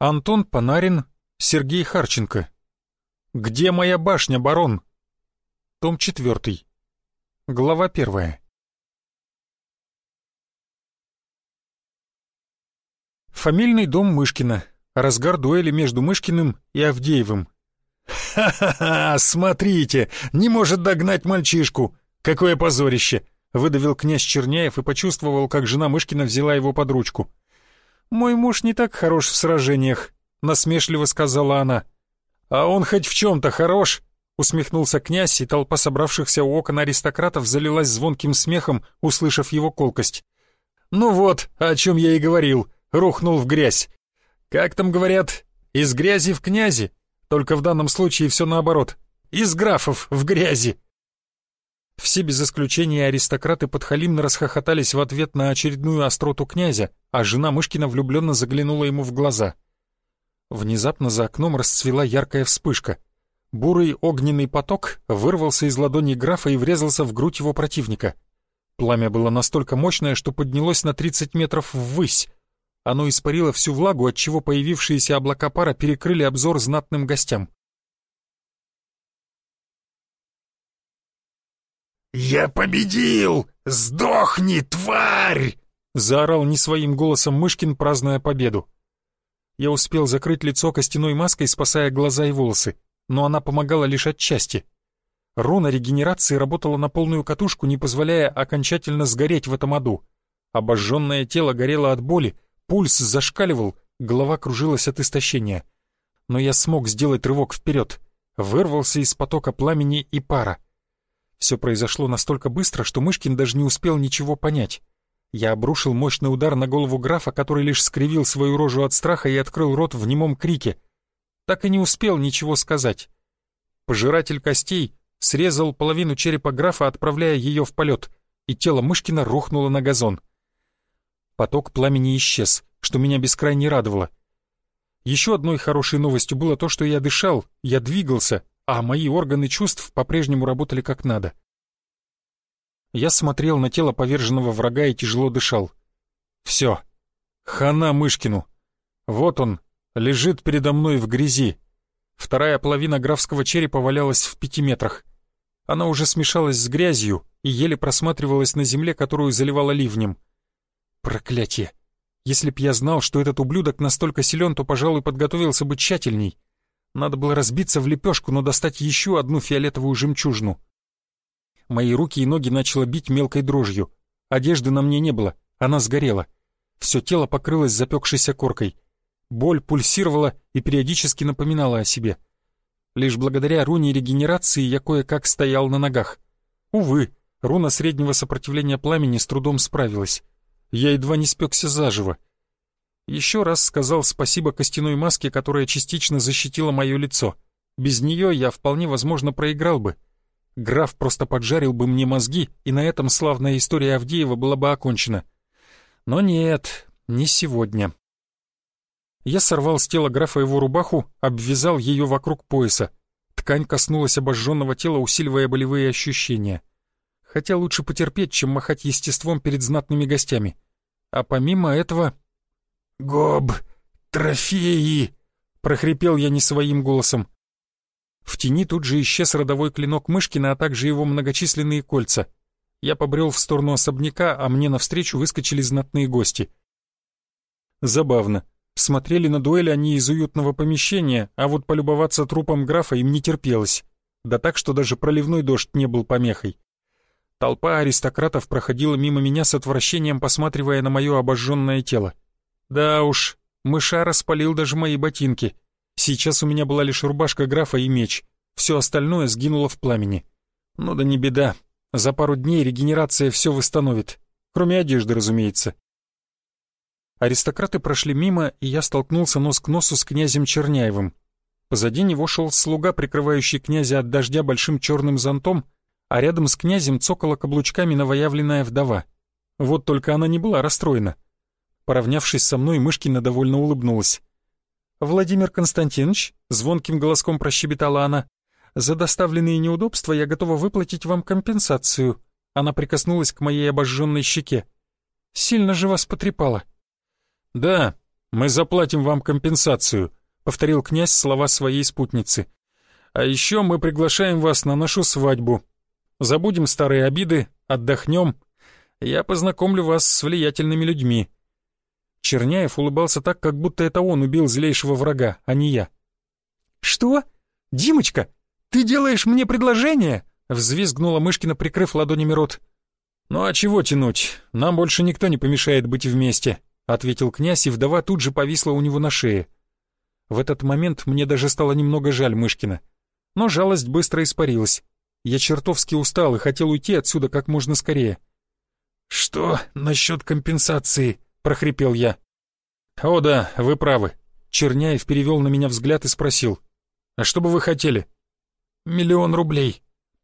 Антон Панарин, Сергей Харченко. «Где моя башня, барон?» Том 4. Глава 1. Фамильный дом Мышкина. Разгар дуэли между Мышкиным и Авдеевым. «Ха-ха-ха! Смотрите! Не может догнать мальчишку! Какое позорище!» — выдавил князь Черняев и почувствовал, как жена Мышкина взяла его под ручку. «Мой муж не так хорош в сражениях», — насмешливо сказала она. «А он хоть в чем-то хорош?» — усмехнулся князь, и толпа собравшихся у окон аристократов залилась звонким смехом, услышав его колкость. «Ну вот, о чем я и говорил, рухнул в грязь. Как там говорят, из грязи в князи, только в данном случае все наоборот, из графов в грязи». Все без исключения аристократы подхалимно расхохотались в ответ на очередную остроту князя, а жена Мышкина влюбленно заглянула ему в глаза. Внезапно за окном расцвела яркая вспышка. Бурый огненный поток вырвался из ладони графа и врезался в грудь его противника. Пламя было настолько мощное, что поднялось на 30 метров ввысь. Оно испарило всю влагу, отчего появившиеся облака пара перекрыли обзор знатным гостям. «Я победил! Сдохни, тварь!» — заорал не своим голосом Мышкин, празднуя победу. Я успел закрыть лицо костяной маской, спасая глаза и волосы, но она помогала лишь отчасти. Руна регенерации работала на полную катушку, не позволяя окончательно сгореть в этом аду. Обожженное тело горело от боли, пульс зашкаливал, голова кружилась от истощения. Но я смог сделать рывок вперед, вырвался из потока пламени и пара. Все произошло настолько быстро, что Мышкин даже не успел ничего понять. Я обрушил мощный удар на голову графа, который лишь скривил свою рожу от страха и открыл рот в немом крике. Так и не успел ничего сказать. Пожиратель костей срезал половину черепа графа, отправляя ее в полет, и тело Мышкина рухнуло на газон. Поток пламени исчез, что меня бескрайне радовало. Еще одной хорошей новостью было то, что я дышал, я двигался, а мои органы чувств по-прежнему работали как надо. Я смотрел на тело поверженного врага и тяжело дышал. Все, хана Мышкину. Вот он, лежит передо мной в грязи. Вторая половина графского черепа валялась в 5 метрах. Она уже смешалась с грязью и еле просматривалась на земле, которую заливала ливнем. Проклятие! Если б я знал, что этот ублюдок настолько силен, то, пожалуй, подготовился бы тщательней. Надо было разбиться в лепешку, но достать еще одну фиолетовую жемчужину. Мои руки и ноги начало бить мелкой дрожью. Одежды на мне не было, она сгорела. Все тело покрылось запекшейся коркой. Боль пульсировала и периодически напоминала о себе. Лишь благодаря руне регенерации я кое-как стоял на ногах. Увы, руна среднего сопротивления пламени с трудом справилась. Я едва не спекся заживо. Еще раз сказал спасибо костяной маске, которая частично защитила мое лицо. Без нее я вполне возможно проиграл бы. Граф просто поджарил бы мне мозги, и на этом славная история Авдеева была бы окончена. Но нет, не сегодня. Я сорвал с тела графа его рубаху, обвязал ее вокруг пояса. Ткань коснулась обожженного тела, усиливая болевые ощущения. Хотя лучше потерпеть, чем махать естеством перед знатными гостями. А помимо этого... «Гоб, трофеи!» — прохрипел я не своим голосом. В тени тут же исчез родовой клинок Мышкина, а также его многочисленные кольца. Я побрел в сторону особняка, а мне навстречу выскочили знатные гости. Забавно. Смотрели на дуэль они из уютного помещения, а вот полюбоваться трупом графа им не терпелось. Да так, что даже проливной дождь не был помехой. Толпа аристократов проходила мимо меня с отвращением, посматривая на мое обожженное тело. Да уж, мыша распалил даже мои ботинки. Сейчас у меня была лишь рубашка графа и меч. Все остальное сгинуло в пламени. Ну да не беда. За пару дней регенерация все восстановит. Кроме одежды, разумеется. Аристократы прошли мимо, и я столкнулся нос к носу с князем Черняевым. Позади него шел слуга, прикрывающий князя от дождя большим черным зонтом, а рядом с князем цокала каблучками новоявленная вдова. Вот только она не была расстроена. Поравнявшись со мной, Мышкина довольно улыбнулась. «Владимир Константинович», — звонким голоском прощебетала она, «за доставленные неудобства я готова выплатить вам компенсацию». Она прикоснулась к моей обожженной щеке. «Сильно же вас потрепало». «Да, «Мы заплатим вам компенсацию», — повторил князь слова своей спутницы. «А еще мы приглашаем вас на нашу свадьбу. Забудем старые обиды, отдохнем. Я познакомлю вас с влиятельными людьми». Черняев улыбался так, как будто это он убил злейшего врага, а не я. «Что? Димочка, ты делаешь мне предложение?» — взвизгнула Мышкина, прикрыв ладонями рот. «Ну а чего тянуть? Нам больше никто не помешает быть вместе», — ответил князь, и вдова тут же повисла у него на шее. В этот момент мне даже стало немного жаль Мышкина. Но жалость быстро испарилась. Я чертовски устал и хотел уйти отсюда как можно скорее. «Что насчет компенсации?» — прохрипел я. «О да, вы правы». Черняев перевел на меня взгляд и спросил. «А что бы вы хотели?» 1 000 000 рублей.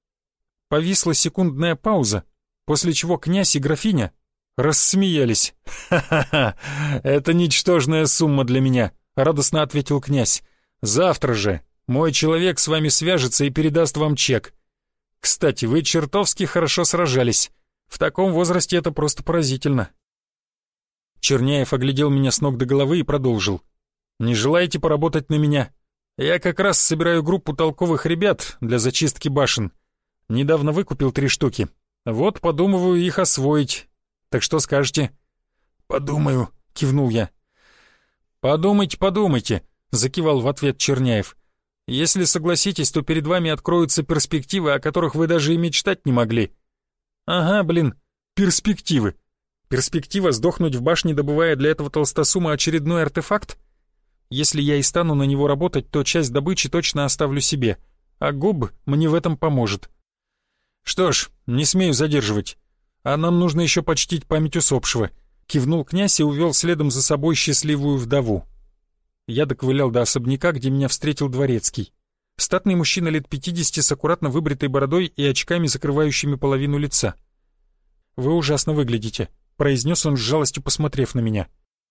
Повисла секундная пауза, после чего князь и графиня рассмеялись. «Ха-ха-ха, это ничтожная сумма для меня», — радостно ответил князь. «Завтра же мой человек с вами свяжется и передаст вам чек. Кстати, вы чертовски хорошо сражались. В таком возрасте это просто поразительно». Черняев оглядел меня с ног до головы и продолжил. «Не желаете поработать на меня? Я как раз собираю группу толковых ребят для зачистки башен. Недавно выкупил 3 штуки. Вот подумываю их освоить. Так что скажете?» «Подумаю», — кивнул я. «Подумайте, подумайте», — закивал в ответ Черняев. «Если согласитесь, то перед вами откроются перспективы, о которых вы даже и мечтать не могли». «Ага, блин, перспективы. Перспектива сдохнуть в башне, добывая для этого толстосума очередной артефакт? Если я и стану на него работать, то часть добычи точно оставлю себе, а Гоб мне в этом поможет. Что ж, не смею задерживать. А нам нужно еще почтить память усопшего», — кивнул князь и увел следом за собой счастливую вдову. Я доковылял до особняка, где меня встретил дворецкий. Статный мужчина лет 50 с аккуратно выбритой бородой и очками, закрывающими половину лица. «Вы ужасно выглядите», — произнес он с жалостью, посмотрев на меня.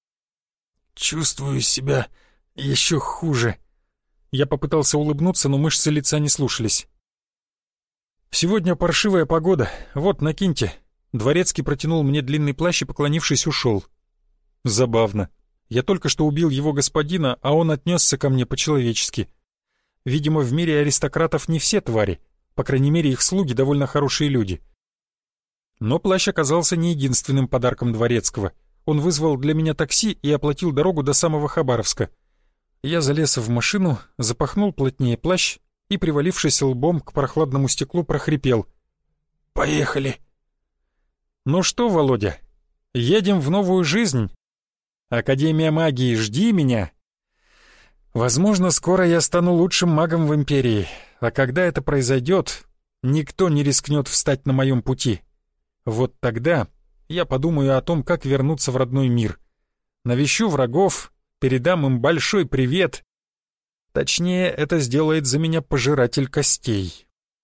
«Чувствую себя еще хуже». Я попытался улыбнуться, но мышцы лица не слушались. «Сегодня паршивая погода, вот, накиньте». Дворецкий протянул мне длинный плащ и, поклонившись, ушел. Забавно. Я только что убил его господина, а он отнесся ко мне по-человечески. Видимо, в мире аристократов не все твари, по крайней мере, их слуги довольно хорошие люди. Но плащ оказался не единственным подарком дворецкого. Он вызвал для меня такси и оплатил дорогу до самого Хабаровска. Я залез в машину, запахнул плотнее плащ и, привалившись лбом к прохладному стеклу, прохрипел. «Поехали!» «Ну что, Володя, едем в новую жизнь? Академия магии, жди меня!» Возможно, скоро я стану лучшим магом в Империи, а когда это произойдет, никто не рискнет встать на моем пути. Вот тогда я подумаю о том, как вернуться в родной мир. Навещу врагов, передам им большой привет. Точнее, это сделает за меня пожиратель костей.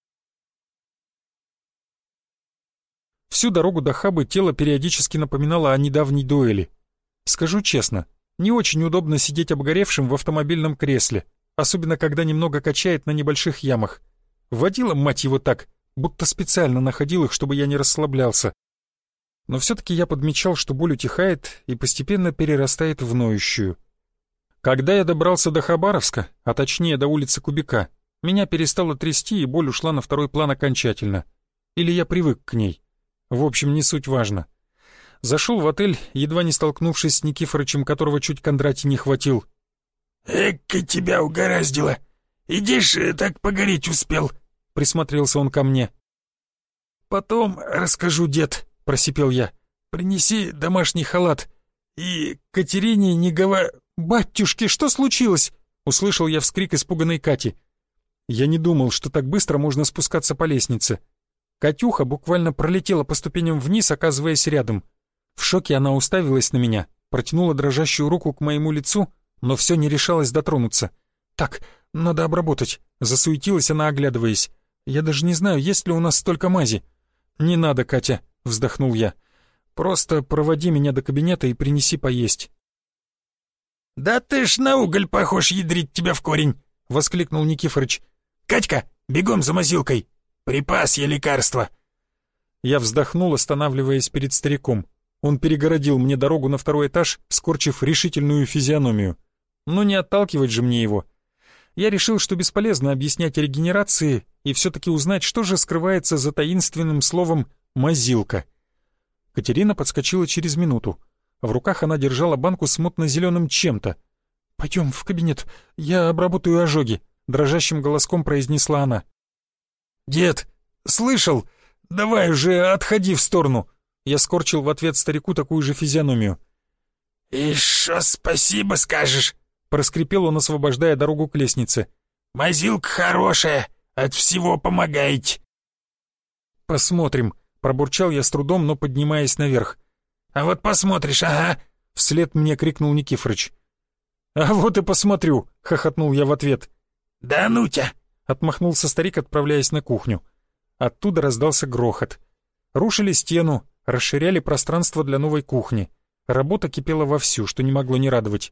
Всю дорогу до Хабы тело периодически напоминало о недавней дуэли. Скажу честно, не очень удобно сидеть обгоревшим в автомобильном кресле, особенно когда немного качает на небольших ямах. Водила, мать его, так, будто специально находил их, чтобы я не расслаблялся. Но все-таки я подмечал, что боль утихает и постепенно перерастает в ноющую. Когда я добрался до Хабаровска, а точнее до улицы Кубика, меня перестало трясти, и боль ушла на второй план окончательно. Или я привык к ней. В общем, не суть важно. Зашел в отель, едва не столкнувшись с Никифорычем, которого чуть Кондратий не хватил. «Эка тебя угораздило! Иди ж, так погореть успел!» — присмотрелся он ко мне. «Потом расскажу, дед», — просипел я. «Принеси домашний халат. И Катерине не говори...» «Батюшки, что случилось?» — услышал я вскрик испуганной Кати. Я не думал, что так быстро можно спускаться по лестнице. Катюха буквально пролетела по ступеням вниз, оказываясь рядом. В шоке она уставилась на меня, протянула дрожащую руку к моему лицу, но все не решалась дотронуться. «Так, надо обработать», — засуетилась она, оглядываясь. «Я даже не знаю, есть ли у нас столько мази». «Не надо, Катя», — вздохнул я. «Просто проводи меня до кабинета и принеси поесть». «Да ты ж на уголь похож, ядрить тебя в корень!» — воскликнул Никифорыч. «Катька, бегом за мазилкой! Припас я лекарства!» Я вздохнул, останавливаясь перед стариком. Он перегородил мне дорогу на второй этаж, скорчив решительную физиономию. Но не отталкивать же мне его. Я решил, что бесполезно объяснять о регенерации и все-таки узнать, что же скрывается за таинственным словом «мазилка». Катерина подскочила через минуту. В руках она держала банку с мутно-зеленым чем-то. «Пойдем в кабинет, я обработаю ожоги», — дрожащим голоском произнесла она. «Дед, слышал? Давай уже отходи в сторону!» Я скорчил в ответ старику такую же физиономию. «И шо спасибо скажешь?» — проскрипел он, освобождая дорогу к лестнице. «Мазилка хорошая, от всего помогает». «Посмотрим», — пробурчал я с трудом, но поднимаясь наверх. «А вот посмотришь, ага!» — вслед мне крикнул Никифорыч. «А вот и посмотрю!» — хохотнул я в ответ. «Да ну тебя!» — отмахнулся старик, отправляясь на кухню. Оттуда раздался грохот. Рушили стену, расширяли пространство для новой кухни. Работа кипела вовсю, что не могло не радовать.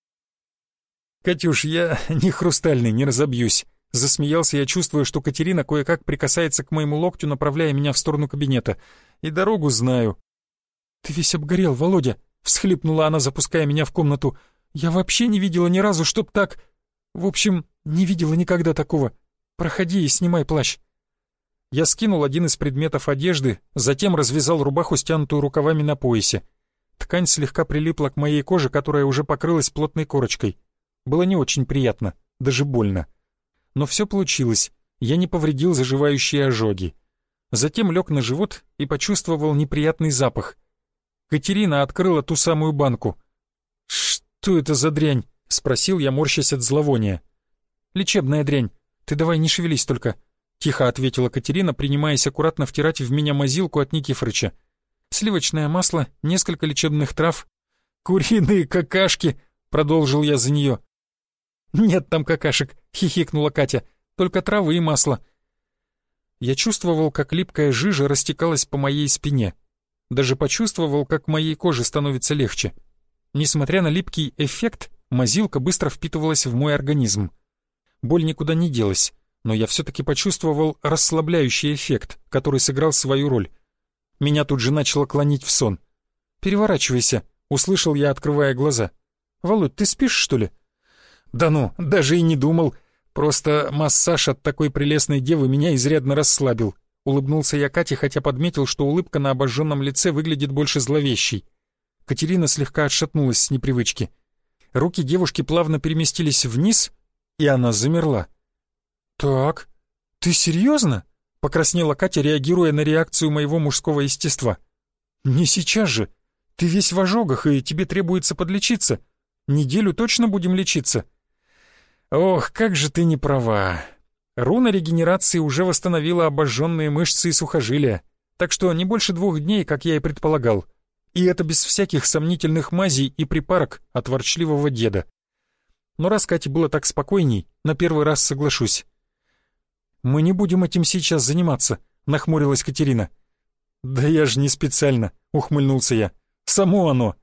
«Катюш, я не хрустальный, не разобьюсь!» Засмеялся я, чувствуя, что Катерина кое-как прикасается к моему локтю, направляя меня в сторону кабинета. «И дорогу знаю». «Ты весь обгорел, Володя!» — всхлипнула она, запуская меня в комнату. «Я вообще не видела ни разу, чтоб так... В общем, не видела никогда такого. Проходи и снимай плащ». Я скинул один из предметов одежды, затем развязал рубаху, стянутую рукавами на поясе. Ткань слегка прилипла к моей коже, которая уже покрылась плотной корочкой. Было не очень приятно, даже больно. Но все получилось, я не повредил заживающие ожоги. Затем лег на живот и почувствовал неприятный запах. Катерина открыла ту самую банку. «Что это за дрянь?» — спросил я, морщась от зловония. «Лечебная дрянь. Ты давай не шевелись только», — тихо ответила Катерина, принимаясь аккуратно втирать в меня мазилку от Никифорыча. «Сливочное масло, несколько лечебных трав». «Куриные какашки!» — продолжил я за нее. «Нет там какашек», — хихикнула Катя, — «только травы и масло». Я чувствовал, как липкая жижа растекалась по моей спине. Даже почувствовал, как моей коже становится легче. Несмотря на липкий эффект, мазилка быстро впитывалась в мой организм. Боль никуда не делась, но я все-таки почувствовал расслабляющий эффект, который сыграл свою роль. Меня тут же начало клонить в сон. «Переворачивайся», — услышал я, открывая глаза. «Володь, ты спишь, что ли?» «Да ну, даже и не думал. Просто массаж от такой прелестной девы меня изрядно расслабил». Улыбнулся я Кате, хотя подметил, что улыбка на обожженном лице выглядит больше зловещей. Катерина слегка отшатнулась с непривычки. Руки девушки плавно переместились вниз, и она замерла. «Так, ты серьезно?» — покраснела Катя, реагируя на реакцию моего мужского естества. «Не сейчас же. Ты весь в ожогах, и тебе требуется подлечиться. Неделю точно будем лечиться». «Ох, как же ты не права. Руна регенерации уже восстановила обожженные мышцы и сухожилия, так что не больше 2 дней, как я и предполагал. И это без всяких сомнительных мазей и припарок от ворчливого деда. Но раз Кате было так спокойней, на первый раз соглашусь». «Мы не будем этим сейчас заниматься», — нахмурилась Катерина. «Да я же не специально», — ухмыльнулся я. «Само оно».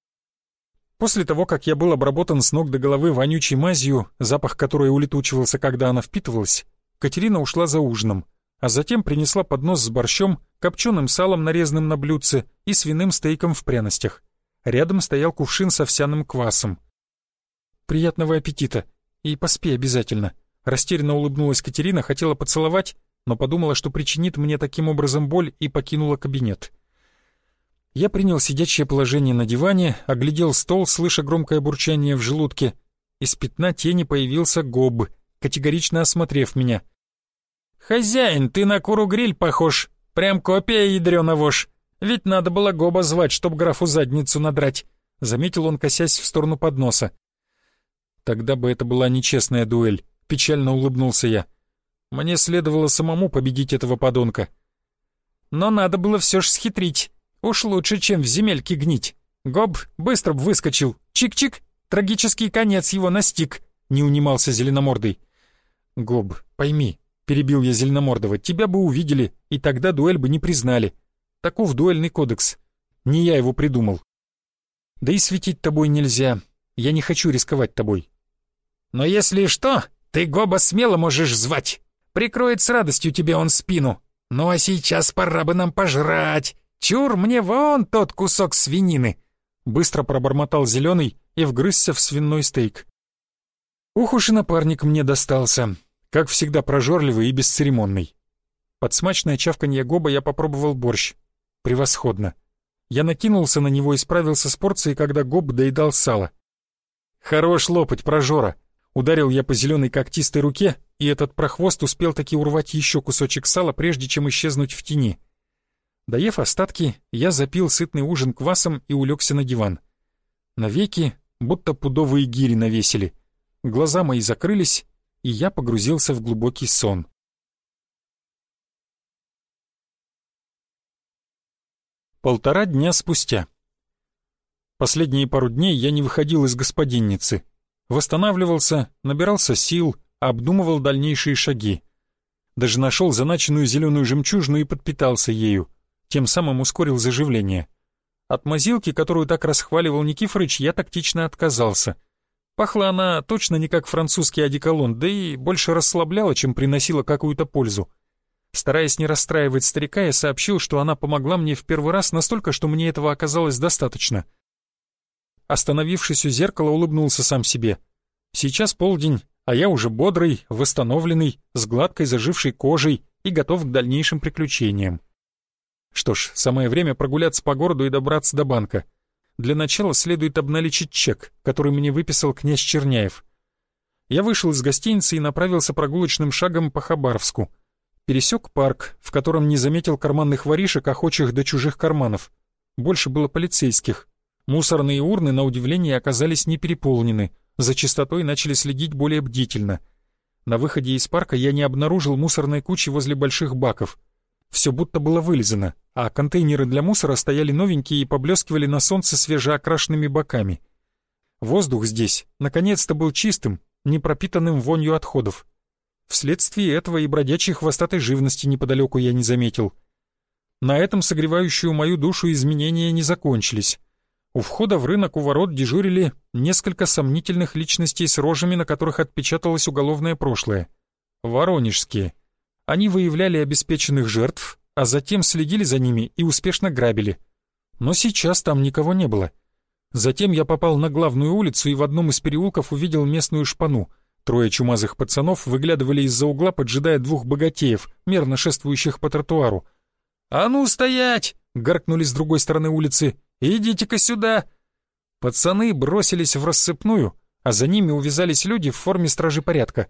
После того, как я был обработан с ног до головы вонючей мазью, запах которой улетучивался, когда она впитывалась, Катерина ушла за ужином, а затем принесла поднос с борщом, копченым салом, нарезанным на блюдце, и свиным стейком в пряностях. Рядом стоял кувшин с овсяным квасом. «Приятного аппетита! И поспи обязательно!» Растерянно улыбнулась Катерина, хотела поцеловать, но подумала, что причинит мне таким образом боль, и покинула кабинет. Я принял сидячее положение на диване, оглядел стол, слыша громкое бурчание в желудке. Из пятна тени появился Гоб, категорично осмотрев меня. «Хозяин, ты на куру-гриль похож, прям копия ядрёна вошь. Ведь надо было Гоба звать, чтоб графу задницу надрать», — заметил он, косясь в сторону подноса. «Тогда бы это была нечестная дуэль», — печально улыбнулся я. «Мне следовало самому победить этого подонка». «Но надо было все ж схитрить. Уж лучше, чем в земельке гнить. Гоб быстро б выскочил. Чик-чик, трагический конец его настиг», — не унимался Зеленомордый. «Гоб, пойми», — перебил я Зеленомордого, — «тебя бы увидели, и тогда дуэль бы не признали. Таков дуэльный кодекс. Не я его придумал. Да и светить тобой нельзя. Я не хочу рисковать тобой». «Но если что, ты Гоба смело можешь звать. Прикроет с радостью тебе он спину. Ну а сейчас пора бы нам пожрать», Чур мне вон тот кусок свинины!» Быстро пробормотал Зеленый и вгрызся в свиной стейк. Ух уж и напарник мне достался, как всегда прожорливый и бесцеремонный. Под смачное чавканье Гоба я попробовал борщ. Превосходно. Я накинулся на него и справился с порцией, когда Гоб доедал сало. «Хорош лопать, прожора!» Ударил я по зеленой когтистой руке, и этот прохвост успел таки урвать еще кусочек сала, прежде чем исчезнуть в тени. Доев остатки, я запил сытный ужин квасом и улегся на диван. Навеки будто пудовые гири навесили. Глаза мои закрылись, и я погрузился в глубокий сон. Полтора дня спустя. Последние пару дней я не выходил из господинницы. Восстанавливался, набирался сил, обдумывал дальнейшие шаги. Даже нашел заначенную зеленую жемчужину и подпитался ею, тем самым ускорил заживление. От мазилки, которую так расхваливал Никифорыч, я тактично отказался. Пахла она точно не как французский одеколон, да и больше расслабляла, чем приносила какую-то пользу. Стараясь не расстраивать старика, я сообщил, что она помогла мне в первый раз настолько, что мне этого оказалось достаточно. Остановившись у зеркала, улыбнулся сам себе. Сейчас полдень, а я уже бодрый, восстановленный, с гладкой зажившей кожей и готов к дальнейшим приключениям. Что ж, самое время прогуляться по городу и добраться до банка. Для начала следует обналичить чек, который мне выписал князь Черняев. Я вышел из гостиницы и направился прогулочным шагом по Хабаровску. Пересек парк, в котором не заметил карманных воришек, охочих до чужих карманов. Больше было полицейских. Мусорные урны, на удивление, оказались не переполнены. За чистотой начали следить более бдительно. На выходе из парка я не обнаружил мусорной кучи возле больших баков. Все будто было вылизано, а контейнеры для мусора стояли новенькие и поблескивали на солнце свежеокрашенными боками. Воздух здесь, наконец-то, был чистым, не пропитанным вонью отходов. Вследствие этого и бродячей хвостатой живности неподалеку я не заметил. На этом согревающую мою душу изменения не закончились. У входа в рынок у ворот дежурили несколько сомнительных личностей с рожами, на которых отпечаталось уголовное прошлое. Воронежские. Они выявляли обеспеченных жертв, а затем следили за ними и успешно грабили. Но сейчас там никого не было. Затем я попал на главную улицу и в одном из переулков увидел местную шпану. Трое чумазых пацанов выглядывали из-за угла, поджидая двух богатеев, мерно шествующих по тротуару. «А ну стоять!» — гаркнули с другой стороны улицы. «Идите-ка сюда!» Пацаны бросились в рассыпную, а за ними увязались люди в форме стражи порядка.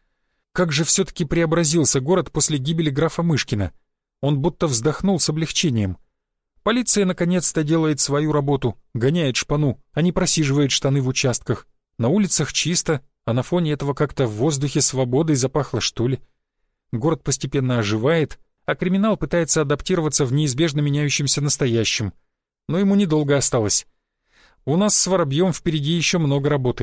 Как же все-таки преобразился город после гибели графа Мышкина. Он будто вздохнул с облегчением. Полиция наконец-то делает свою работу, гоняет шпану, а не просиживает штаны в участках. На улицах чисто, а на фоне этого как-то в воздухе свободой запахло, что ли. Город постепенно оживает, а криминал пытается адаптироваться в неизбежно меняющемся настоящем. Но ему недолго осталось. У нас с Воробьем впереди еще много работы.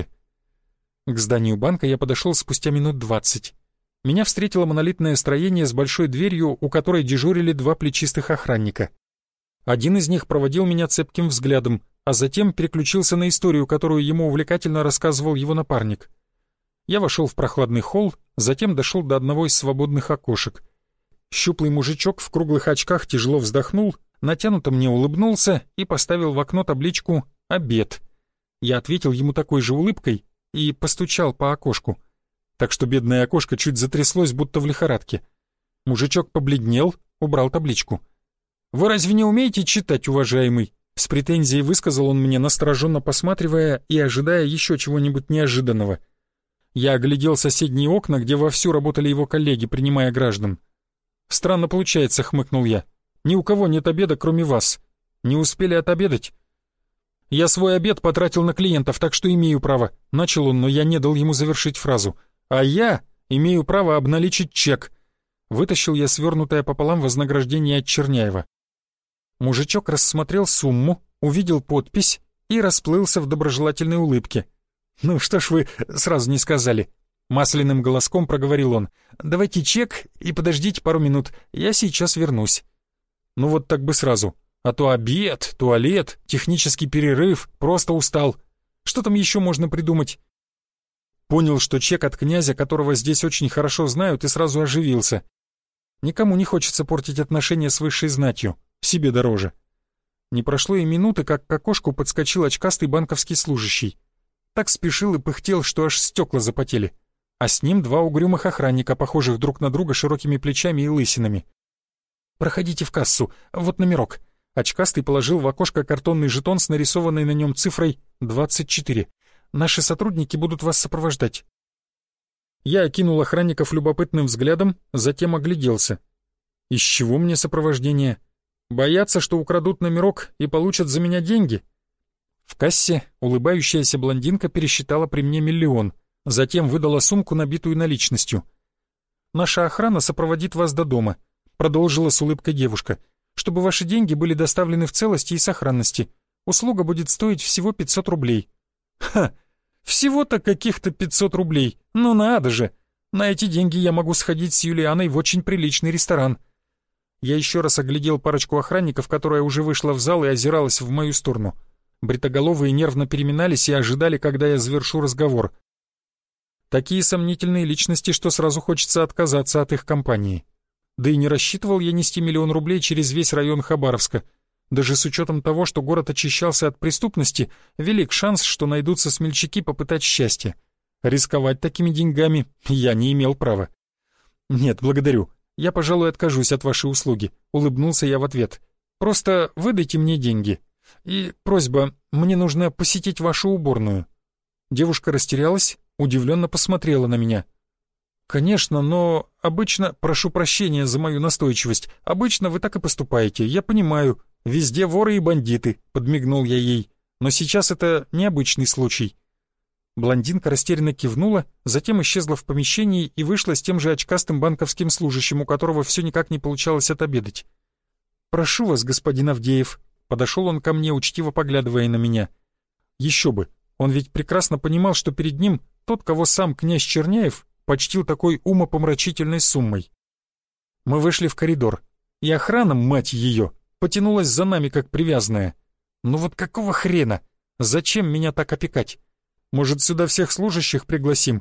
К зданию банка я подошел спустя минут 20. Меня встретило монолитное строение с большой дверью, у которой дежурили два плечистых охранника. Один из них проводил меня цепким взглядом, а затем переключился на историю, которую ему увлекательно рассказывал его напарник. Я вошел в прохладный холл, затем дошел до одного из свободных окошек. Щуплый мужичок в круглых очках тяжело вздохнул, натянуто мне улыбнулся и поставил в окно табличку «Обед». Я ответил ему такой же улыбкой и постучал по окошку, так что бедное окошко чуть затряслось, будто в лихорадке. Мужичок побледнел, убрал табличку. «Вы разве не умеете читать, уважаемый?» С претензией высказал он мне, настороженно посматривая и ожидая еще чего-нибудь неожиданного. Я оглядел соседние окна, где вовсю работали его коллеги, принимая граждан. «Странно получается», — хмыкнул я. «Ни у кого нет обеда, кроме вас. Не успели отобедать?» «Я свой обед потратил на клиентов, так что имею право», — начал он, но я не дал ему завершить фразу. «А я имею право обналичить чек». Вытащил я свернутое пополам вознаграждение от Черняева. Мужичок рассмотрел сумму, увидел подпись и расплылся в доброжелательной улыбке. «Ну что ж вы сразу не сказали?» Масляным голоском проговорил он. «Давайте чек и подождите пару минут, я сейчас вернусь». Ну вот так бы сразу. А то обед, туалет, технический перерыв, просто устал. Что там еще можно придумать? Понял, что чек от князя, которого здесь очень хорошо знают, и сразу оживился. Никому не хочется портить отношения с высшей знатью, себе дороже. Не прошло и минуты, как к окошку подскочил очкастый банковский служащий. Так спешил и пыхтел, что аж стекла запотели. А с ним 2 угрюмых охранника, похожих друг на друга широкими плечами и лысинами. «Проходите в кассу, вот номерок». Очкастый положил в окошко картонный жетон с нарисованной на нем цифрой 24. «Наши сотрудники будут вас сопровождать». Я окинул охранников любопытным взглядом, затем огляделся. Из чего мне сопровождение? Боятся, что украдут номерок и получат за меня деньги? В кассе улыбающаяся блондинка пересчитала при мне 1 000 000, затем выдала сумку, набитую наличностью. «Наша охрана сопроводит вас до дома», — продолжила с улыбкой девушка, «чтобы ваши деньги были доставлены в целости и сохранности. Услуга будет стоить всего 500 рублей». «Ха! Всего-то каких-то 500 рублей! Ну надо же! На эти деньги я могу сходить с Юлианой в очень приличный ресторан». Я еще раз оглядел парочку охранников, которая уже вышла в зал и озиралась в мою сторону. Бритоголовые нервно переминались и ожидали, когда я завершу разговор. Такие сомнительные личности, что сразу хочется отказаться от их компании. Да и не рассчитывал я нести 1 000 000 рублей через весь район Хабаровска. Даже с учетом того, что город очищался от преступности, велик шанс, что найдутся смельчаки попытать счастье. Рисковать такими деньгами я не имел права. «Нет, благодарю. Я, пожалуй, откажусь от вашей услуги», — улыбнулся я в ответ. «Просто выдайте мне деньги. И просьба, мне нужно посетить вашу уборную». Девушка растерялась, удивленно посмотрела на меня. «Конечно, но обычно, прошу прощения за мою настойчивость, обычно вы так и поступаете, я понимаю, везде воры и бандиты», — подмигнул я ей. «Но сейчас это необычный случай». Блондинка растерянно кивнула, затем исчезла в помещении и вышла с тем же очкастым банковским служащим, у которого все никак не получалось отобедать. «Прошу вас, господин Авдеев», — подошел он ко мне, учтиво поглядывая на меня. Еще бы, он ведь прекрасно понимал, что перед ним тот, кого сам князь Черняев почтил такой умопомрачительной суммой. Мы вышли в коридор, и охрана, мать ее, потянулась за нами, как привязанная. Ну вот какого хрена? Зачем меня так опекать? Может, сюда всех служащих пригласим?»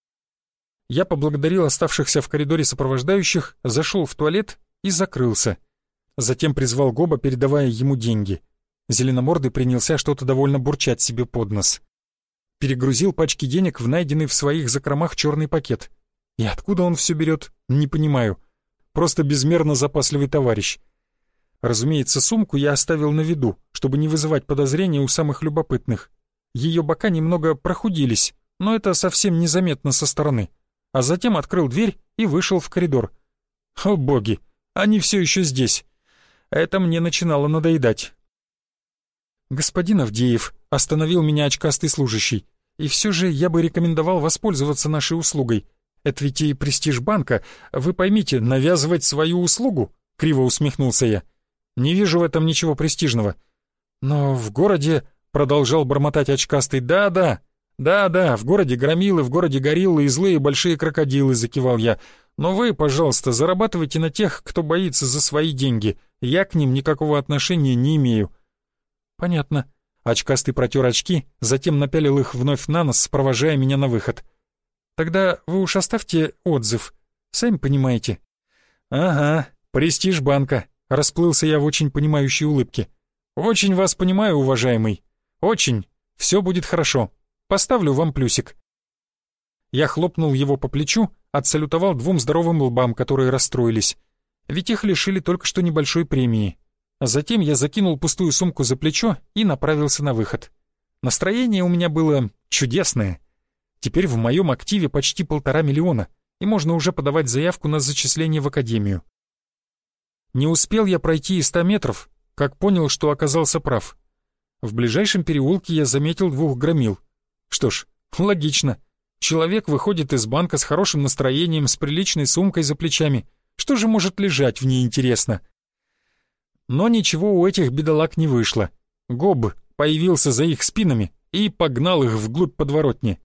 Я поблагодарил оставшихся в коридоре сопровождающих, зашел в туалет и закрылся. Затем призвал Гоба, передавая ему деньги. Зеленомордый принялся что-то довольно бурчать себе под нос. Перегрузил пачки денег в найденный в своих закромах черный пакет. И откуда он все берет, не понимаю. Просто безмерно запасливый товарищ. Разумеется, сумку я оставил на виду, чтобы не вызывать подозрения у самых любопытных. Ее бока немного прохудились, но это совсем незаметно со стороны. А затем открыл дверь и вышел в коридор. О боги, они все еще здесь. Это мне начинало надоедать. «Господин Авдеев», — остановил меня очкастый служащий, «и все же я бы рекомендовал воспользоваться нашей услугой. Это ведь и престиж банка. Вы поймите, навязывать свою услугу?» — криво усмехнулся я. «Не вижу в этом ничего престижного». «Но в городе...» — продолжал бормотать очкастый. «Да, в городе громилы, в городе гориллы и злые большие крокодилы», — закивал я. «Но вы, пожалуйста, зарабатывайте на тех, кто боится за свои деньги. Я к ним никакого отношения не имею». «Понятно». Очкастый протер очки, затем напялил их вновь на нос, провожая меня на выход. «Тогда вы уж оставьте отзыв. Сами понимаете». «Ага, престиж банка», — расплылся я в очень понимающей улыбке. «Очень вас понимаю, уважаемый. Очень. Все будет хорошо. Поставлю вам плюсик». Я хлопнул его по плечу, отсалютовал 2 здоровым лбам, которые расстроились. Ведь их лишили только что небольшой премии. А затем я закинул пустую сумку за плечо и направился на выход. Настроение у меня было чудесное. Теперь в моем активе почти 1,5 миллиона, и можно уже подавать заявку на зачисление в академию. Не успел я пройти и 100 метров, как понял, что оказался прав. В ближайшем переулке я заметил 2 громил. Что ж, логично. Человек выходит из банка с хорошим настроением, с приличной сумкой за плечами. Что же может лежать в ней, интересно? Но ничего у этих бедолаг не вышло. Гоб появился за их спинами и погнал их вглубь подворотни.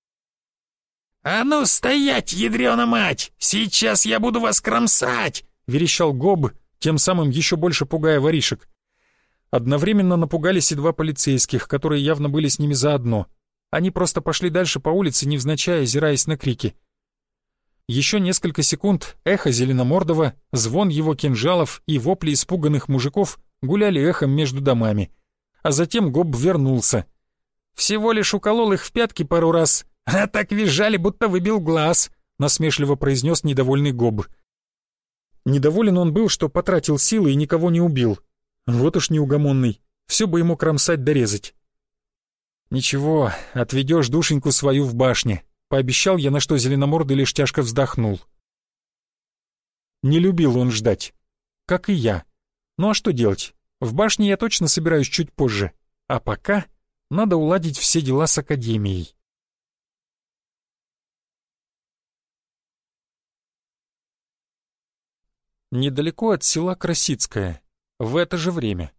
«А ну стоять, ядрёна мать! Сейчас я буду вас кромсать!» — верещал Гоб, тем самым еще больше пугая воришек. Одновременно напугались и 2 полицейских, которые явно были с ними заодно. Они просто пошли дальше по улице, невзначай озираясь на крики. Еще несколько секунд эхо Зеленомордова, звон его кинжалов и вопли испуганных мужиков гуляли эхом между домами. А затем Гоб вернулся. «Всего лишь уколол их в пятки пару раз, а так визжали, будто выбил глаз», насмешливо произнес недовольный Гоб. Недоволен он был, что потратил силы и никого не убил. Вот уж неугомонный, все бы ему кромсать да резать. «Ничего, отведешь душеньку свою в башне», — пообещал я, на что Зеленомордый лишь тяжко вздохнул. Не любил он ждать, как и я. Ну а что делать? В башне я точно собираюсь чуть позже, а пока надо уладить все дела с Академией. Недалеко от села Красицкое, в это же время.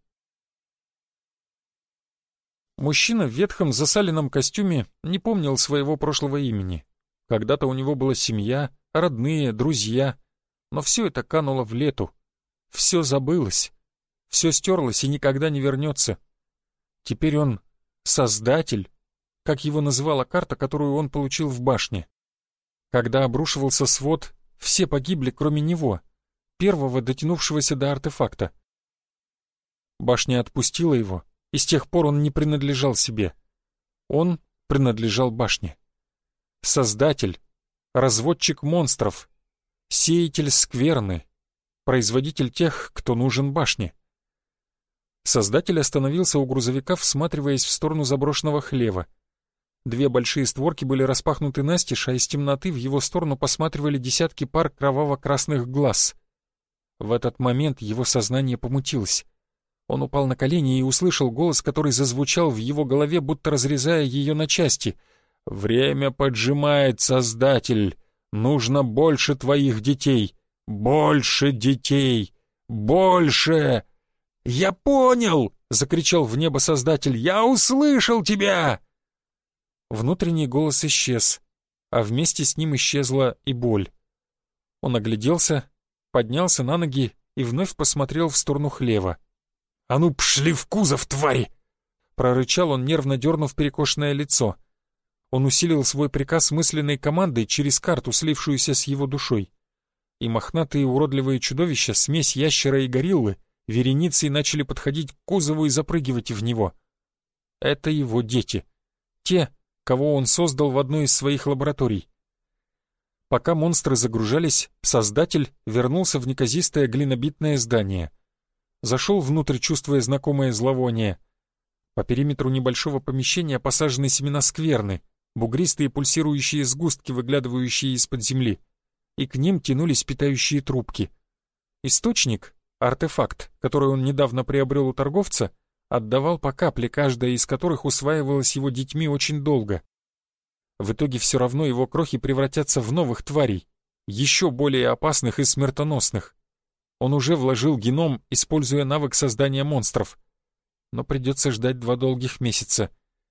Мужчина в ветхом засаленном костюме не помнил своего прошлого имени. Когда-то у него была семья, родные, друзья, но все это кануло в лету. Все забылось, все стерлось и никогда не вернется. Теперь он создатель, как его называла карта, которую он получил в башне. Когда обрушивался свод, все погибли, кроме него, первого дотянувшегося до артефакта. Башня отпустила его, и с тех пор он не принадлежал себе. Он принадлежал башне. Создатель, разводчик монстров, сеятель скверны, производитель тех, кто нужен башне. Создатель остановился у грузовика, всматриваясь в сторону заброшенного хлева. Две большие створки были распахнуты настежь, а из темноты в его сторону посматривали десятки пар кроваво-красных глаз. В этот момент его сознание помутилось. Он упал на колени и услышал голос, который зазвучал в его голове, будто разрезая ее на части. «Время поджимает, Создатель! Нужно больше твоих детей! Больше детей! Больше!» «Я понял!» — закричал в небо Создатель. «Я услышал тебя!» Внутренний голос исчез, а вместе с ним исчезла и боль. Он огляделся, поднялся на ноги и вновь посмотрел в сторону хлева. «А ну, пшли в кузов, твари!» Прорычал он, нервно дернув перекошенное лицо. Он усилил свой приказ мысленной командой через карту, слившуюся с его душой. И мохнатые уродливые чудовища, смесь ящера и гориллы, вереницей начали подходить к кузову и запрыгивать в него. Это его дети. Те, кого он создал в одной из своих лабораторий. Пока монстры загружались, Создатель вернулся в неказистое глинобитное здание. Зашел внутрь, чувствуя знакомое зловоние. По периметру небольшого помещения посажены семена скверны, бугристые пульсирующие сгустки, выглядывающие из-под земли. И к ним тянулись питающие трубки. Источник, артефакт, который он недавно приобрел у торговца, отдавал по капле, каждая из которых усваивалась его детьми очень долго. В итоге все равно его крохи превратятся в новых тварей, еще более опасных и смертоносных. Он уже вложил геном, используя навык создания монстров. Но придется ждать 2 долгих месяца.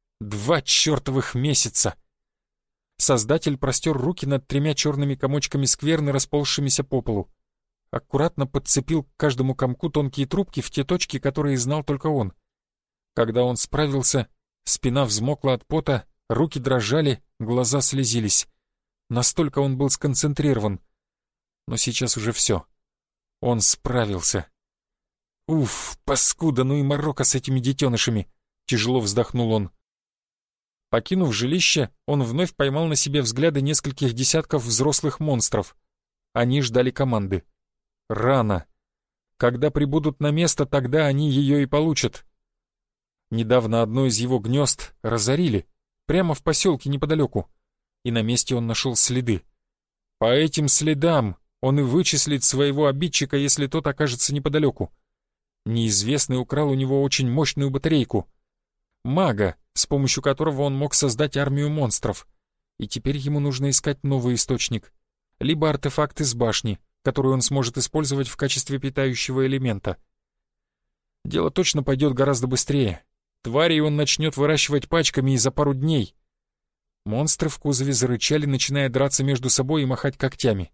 2 чертовых месяца! Создатель простер руки над 3 черными комочками скверны, расползшимися по полу. Аккуратно подцепил к каждому комку тонкие трубки в те точки, которые знал только он. Когда он справился, спина взмокла от пота, руки дрожали, глаза слезились. Настолько он был сконцентрирован. Но сейчас уже все. Он справился. «Уф, паскуда, ну и морока с этими детенышами!» — тяжело вздохнул он. Покинув жилище, он вновь поймал на себе взгляды нескольких десятков взрослых монстров. Они ждали команды. Рано. Когда прибудут на место, тогда они ее и получат. Недавно одно из его гнезд разорили, прямо в поселке неподалеку, и на месте он нашел следы. По этим следам он и вычислит своего обидчика, если тот окажется неподалеку. Неизвестный украл у него очень мощную батарейку. Мага, с помощью которого он мог создать армию монстров. И теперь ему нужно искать новый источник. Либо артефакт из башни, который он сможет использовать в качестве питающего элемента. Дело точно пойдет гораздо быстрее. Тварей он начнет выращивать пачками и за пару дней. Монстры в кузове зарычали, начиная драться между собой и махать когтями.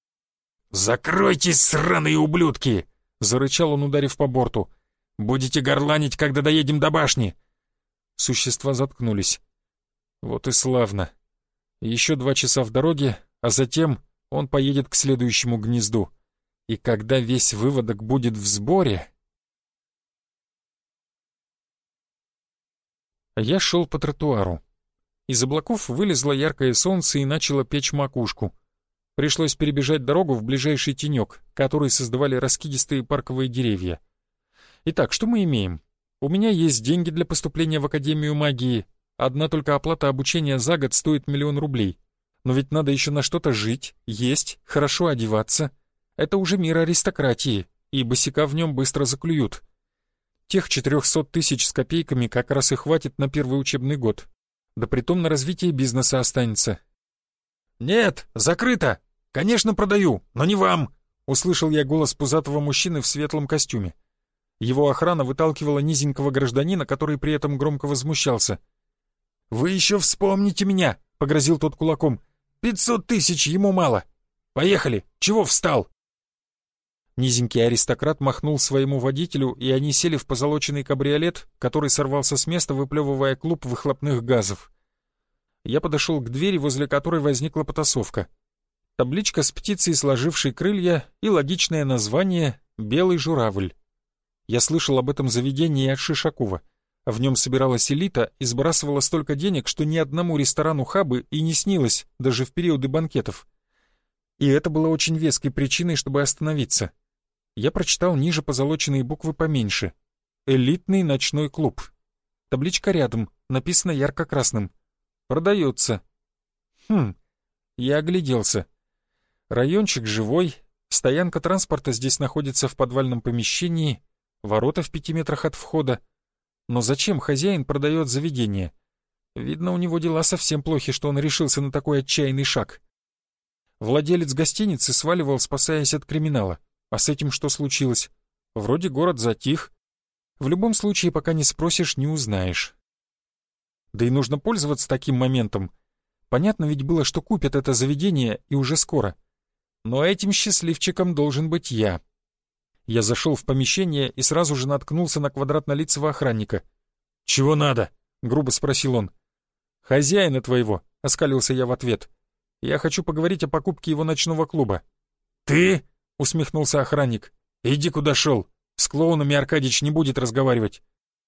«Закройтесь, сраные ублюдки!» — зарычал он, ударив по борту. «Будете горланить, когда доедем до башни!» Существа заткнулись. Вот и славно. Еще 2 часа в дороге, а затем он поедет к следующему гнезду. И когда весь выводок будет в сборе... Я шел по тротуару. Из облаков вылезло яркое солнце и начало печь макушку. Пришлось перебежать дорогу в ближайший тенек, который создавали раскидистые парковые деревья. Итак, что мы имеем? У меня есть деньги для поступления в Академию магии. Одна только оплата обучения за год стоит 1 000 000 рублей. Но ведь надо еще на что-то жить, есть, хорошо одеваться. Это уже мир аристократии, и босяка в нем быстро заклюют. Тех 400 000 с копейками как раз и хватит на первый учебный год. Да притом на развитие бизнеса останется. «Нет, закрыто! Конечно, продаю, но не вам!» Услышал я голос пузатого мужчины в светлом костюме. Его охрана выталкивала низенького гражданина, который при этом громко возмущался. «Вы еще вспомните меня!» — погрозил тот кулаком. 500 000 ему мало! Поехали! Чего встал?» Низенький аристократ махнул своему водителю, и они сели в позолоченный кабриолет, который сорвался с места, выплевывая клуб выхлопных газов. Я подошел к двери, возле которой возникла потасовка. Табличка с птицей, сложившей крылья, и логичное название «Белый журавль». Я слышал об этом заведении от Шишакова. В нем собиралась элита и сбрасывала столько денег, что ни одному ресторану Хабы и не снилось, даже в периоды банкетов. И это было очень веской причиной, чтобы остановиться. Я прочитал ниже позолоченные буквы поменьше. «Элитный ночной клуб». Табличка рядом, написано ярко-красным. «Продается». Я огляделся. Райончик живой, стоянка транспорта здесь находится в подвальном помещении, ворота в 5 метрах от входа. Но зачем хозяин продает заведение? Видно, у него дела совсем плохи, что он решился на такой отчаянный шаг. Владелец гостиницы сваливал, спасаясь от криминала. А с этим что случилось? Вроде город затих. В любом случае, пока не спросишь, не узнаешь. Да и нужно пользоваться таким моментом. Понятно ведь было, что купят это заведение и уже скоро. Но этим счастливчиком должен быть я. Я зашел в помещение и сразу же наткнулся на квадратнолицего охранника. «Чего надо?» — грубо спросил он. «Хозяина твоего», — оскалился я в ответ. «Я хочу поговорить о покупке его ночного клуба». «Ты?» — усмехнулся охранник. «Иди куда шел. С клоунами Аркадьич не будет разговаривать».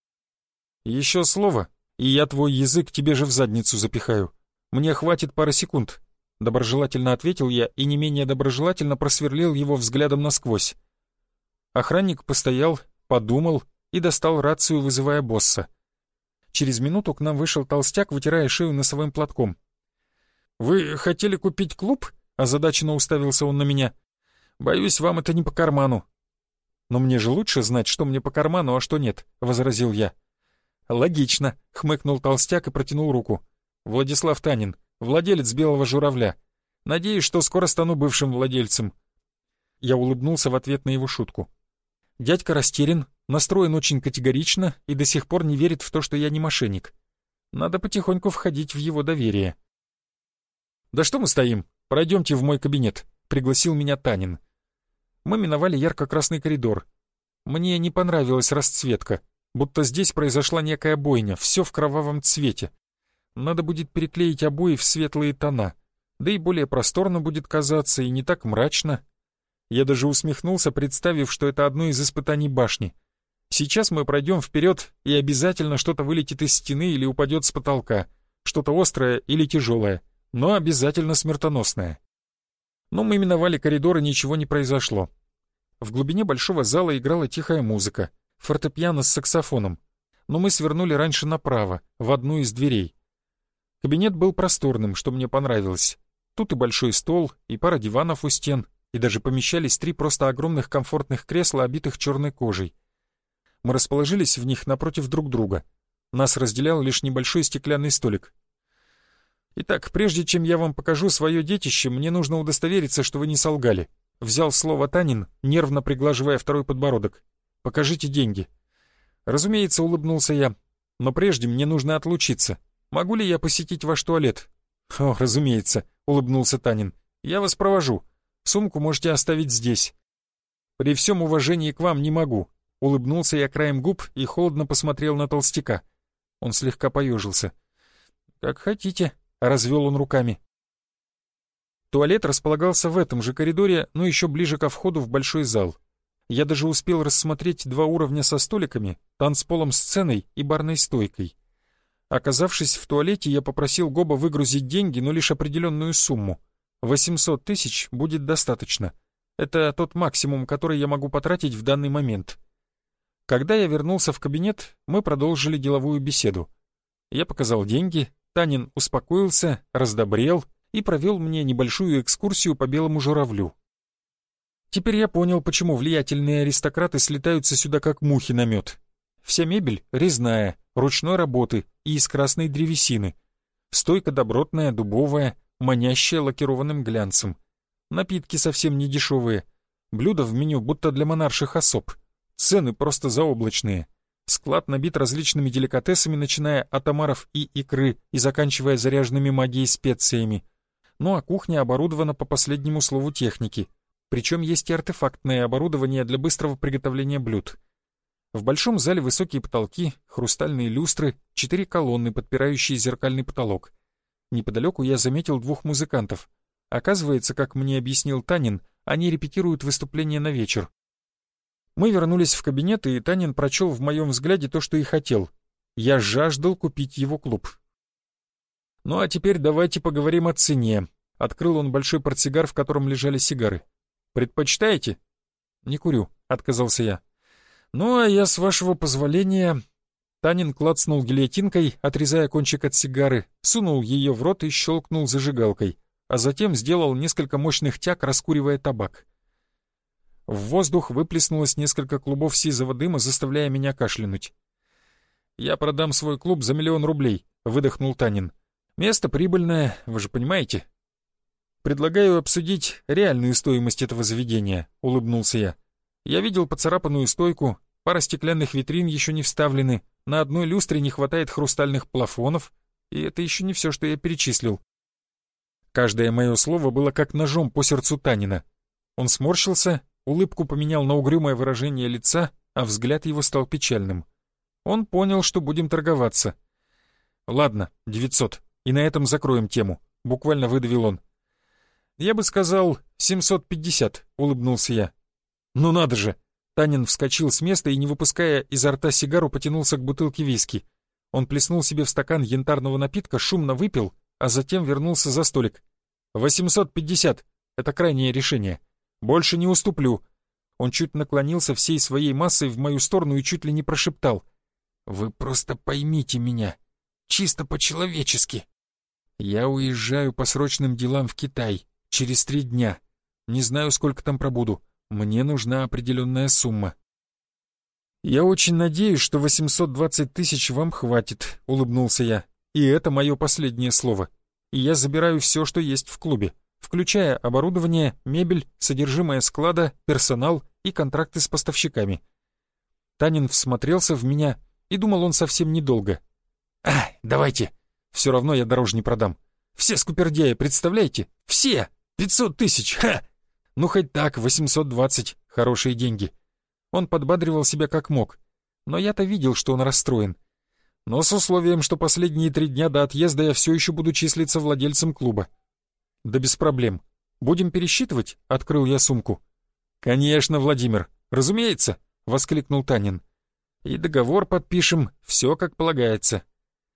«Еще слово, и я твой язык тебе же в задницу запихаю. Мне хватит пары секунд», — доброжелательно ответил я и не менее доброжелательно просверлил его взглядом насквозь. Охранник постоял, подумал и достал рацию, вызывая босса. Через минуту к нам вышел толстяк, вытирая шею носовым платком. «Вы хотели купить клуб?» — озадаченно уставился он на меня. «Боюсь, вам это не по карману». «Но мне же лучше знать, что мне по карману, а что нет», — возразил я. «Логично», — хмыкнул толстяк и протянул руку. «Владислав Танин, владелец «Белого журавля». Надеюсь, что скоро стану бывшим владельцем». Я улыбнулся в ответ на его шутку. Дядька растерян, настроен очень категорично и до сих пор не верит в то, что я не мошенник. Надо потихоньку входить в его доверие. «Да что мы стоим? Пройдемте в мой кабинет», — пригласил меня Танин. Мы миновали ярко-красный коридор. Мне не понравилась расцветка, будто здесь произошла некая бойня, все в кровавом цвете. Надо будет переклеить обои в светлые тона, да и более просторно будет казаться и не так мрачно. Я даже усмехнулся, представив, что это одно из испытаний башни. Сейчас мы пройдем вперед, и обязательно что-то вылетит из стены или упадет с потолка, что-то острое или тяжелое, но обязательно смертоносное. Но мы миновали коридор, и ничего не произошло. В глубине большого зала играла тихая музыка, фортепиано с саксофоном, но мы свернули раньше направо, в одну из дверей. Кабинет был просторным, что мне понравилось. Тут и большой стол, и пара диванов у стен, и даже помещались 3 просто огромных комфортных кресла, обитых черной кожей. Мы расположились в них напротив друг друга. Нас разделял лишь небольшой стеклянный столик. «Итак, прежде чем я вам покажу свое детище, мне нужно удостовериться, что вы не солгали», — взял слово Танин, нервно приглаживая второй подбородок. «Покажите деньги». «Разумеется», — улыбнулся я, — «но прежде мне нужно отлучиться. Могу ли я посетить ваш туалет?» «О, разумеется», — улыбнулся Танин. «Я вас провожу. Сумку можете оставить здесь». «При всем уважении к вам не могу», — улыбнулся я краем губ и холодно посмотрел на толстяка. Он слегка поежился. «Как хотите», — развел он руками. Туалет располагался в этом же коридоре, но еще ближе ко входу в большой зал. Я даже успел рассмотреть 2 уровня со столиками, танцполом, сценой и барной стойкой. Оказавшись в туалете, я попросил Гоба выгрузить деньги, но лишь определенную сумму. 800 тысяч будет достаточно. Это тот максимум, который я могу потратить в данный момент. Когда я вернулся в кабинет, мы продолжили деловую беседу. Я показал деньги, Танин успокоился, раздобрел и провел мне небольшую экскурсию по Белому журавлю. Теперь я понял, почему влиятельные аристократы слетаются сюда как мухи на мед. Вся мебель резная, ручной работы и из красной древесины. Стойка добротная, дубовая, манящая лакированным глянцем. Напитки совсем не дешевые. Блюда в меню будто для монарших особ. Цены просто заоблачные. Склад набит различными деликатесами, начиная от омаров и икры и заканчивая заряженными магией специями. Ну а кухня оборудована по последнему слову техники. Причем есть и артефактное оборудование для быстрого приготовления блюд. В большом зале высокие потолки, хрустальные люстры, 4 колонны, подпирающие зеркальный потолок. Неподалеку я заметил 2 музыкантов. Оказывается, как мне объяснил Танин, они репетируют выступление на вечер. Мы вернулись в кабинет, и Танин прочел в моем взгляде то, что и хотел. Я жаждал купить его клуб. «Ну а теперь давайте поговорим о цене». Открыл он большой портсигар, в котором лежали сигары. «Предпочитаете?» «Не курю», — отказался я. «Ну а я, с вашего позволения...» Танин клацнул гильотинкой, отрезая кончик от сигары, сунул ее в рот и щелкнул зажигалкой, а затем сделал несколько мощных тяг, раскуривая табак. В воздух выплеснулось несколько клубов сизого дыма, заставляя меня кашлянуть. «Я продам свой клуб за 1 000 000 рублей», — выдохнул Танин. «Место прибыльное, вы же понимаете». «Предлагаю обсудить реальную стоимость этого заведения», — улыбнулся я. «Я видел поцарапанную стойку, пара стеклянных витрин еще не вставлены, на одной люстре не хватает хрустальных плафонов, и это еще не все, что я перечислил». Каждое мое слово было как ножом по сердцу Танина. Он сморщился, улыбку поменял на угрюмое выражение лица, а взгляд его стал печальным. Он понял, что будем торговаться. «Ладно, 900, и на этом закроем тему», — буквально выдавил он. «Я бы сказал 750», — улыбнулся я. «Ну надо же!» Танин вскочил с места и, не выпуская изо рта сигару, потянулся к бутылке виски. Он плеснул себе в стакан янтарного напитка, шумно выпил, а затем вернулся за столик. 850 — это крайнее решение. Больше не уступлю». Он чуть наклонился всей своей массой в мою сторону и чуть ли не прошептал. «Вы просто поймите меня. Чисто по-человечески. Я уезжаю по срочным делам в Китай. Через 3 дня. Не знаю, сколько там пробуду. Мне нужна определенная сумма». «Я очень надеюсь, что 820 тысяч вам хватит», — улыбнулся я. «И это мое последнее слово. И я забираю все, что есть в клубе, включая оборудование, мебель, содержимое склада, персонал и контракты с поставщиками». Танин всмотрелся в меня, и думал он совсем недолго. Давайте. Все равно я дороже не продам. Все скупердяи, представляете? Все! 500 тысяч, ха! Ну хоть так, 820, хорошие деньги». Он подбадривал себя как мог, но я-то видел, что он расстроен. Но с условием, что последние 3 дня до отъезда я все еще буду числиться владельцем клуба. «Да без проблем. Будем пересчитывать?» — открыл я сумку. «Конечно, Владимир, разумеется», — воскликнул Танин. «И договор подпишем, все как полагается».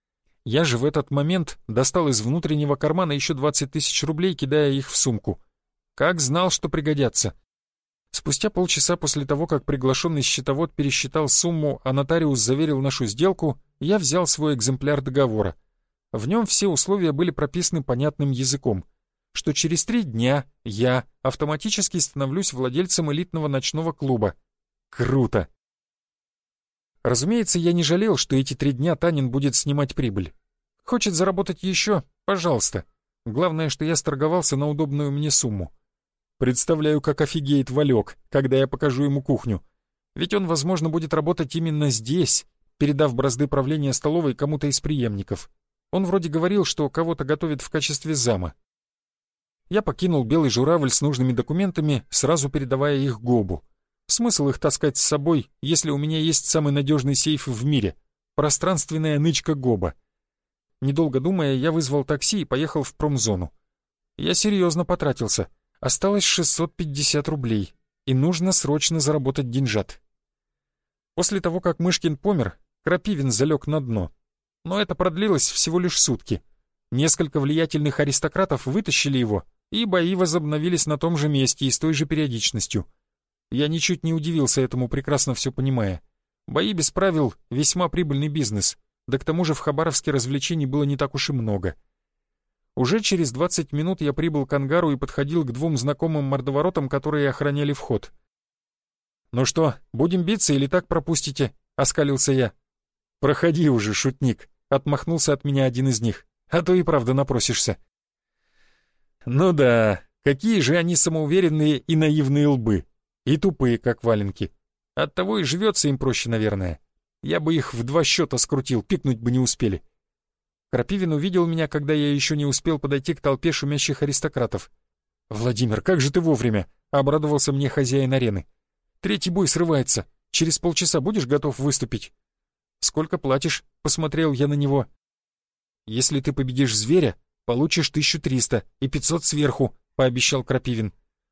Я же в этот момент достал из внутреннего кармана еще 20 тысяч рублей, кидая их в сумку. Как знал, что пригодятся. Спустя полчаса после того, как приглашенный счетовод пересчитал сумму, а нотариус заверил нашу сделку, я взял свой экземпляр договора. В нем все условия были прописаны понятным языком, что через 3 дня я автоматически становлюсь владельцем элитного ночного клуба. Круто! Разумеется, я не жалел, что эти 3 дня Танин будет снимать прибыль. Хочет заработать еще? Пожалуйста. Главное, что я сторговался на удобную мне сумму. Представляю, как офигеет Валек, когда я покажу ему кухню. Ведь он, возможно, будет работать именно здесь, передав бразды правления столовой кому-то из преемников. Он вроде говорил, что кого-то готовит в качестве зама. Я покинул белый журавль с нужными документами, сразу передавая их Гобу. Смысл их таскать с собой, если у меня есть самый надежный сейф в мире — пространственная нычка Гоба. Недолго думая, я вызвал такси и поехал в промзону. Я серьезно потратился. Осталось 650 рублей, и нужно срочно заработать деньжат. После того, как Мышкин помер, Крапивин залег на дно. Но это продлилось всего лишь сутки. Несколько влиятельных аристократов вытащили его, и бои возобновились на том же месте и с той же периодичностью. Я ничуть не удивился этому, прекрасно все понимая. Бои без правил — весьма прибыльный бизнес, да к тому же в Хабаровске развлечений было не так уж и много. Уже через 20 минут я прибыл к ангару и подходил к двум знакомым мордоворотам, которые охраняли вход. «Ну что, будем биться или так пропустите?» — оскалился я. «Проходи уже, шутник», — отмахнулся от меня один из них, «а то и правда напросишься». Ну да, какие же они самоуверенные и наивные лбы, и тупые, как валенки. Оттого и живется им проще, наверное. Я бы их в 2 счета скрутил, пикнуть бы не успели. Крапивин увидел меня, когда я еще не успел подойти к толпе шумящих аристократов. «Владимир, как же ты вовремя!» — обрадовался мне хозяин арены. «Третий бой срывается. Через полчаса будешь готов выступить?» «Сколько платишь?» — посмотрел я на него. «Если ты победишь зверя, получишь 1300 и 500 сверху», — пообещал Крапивин.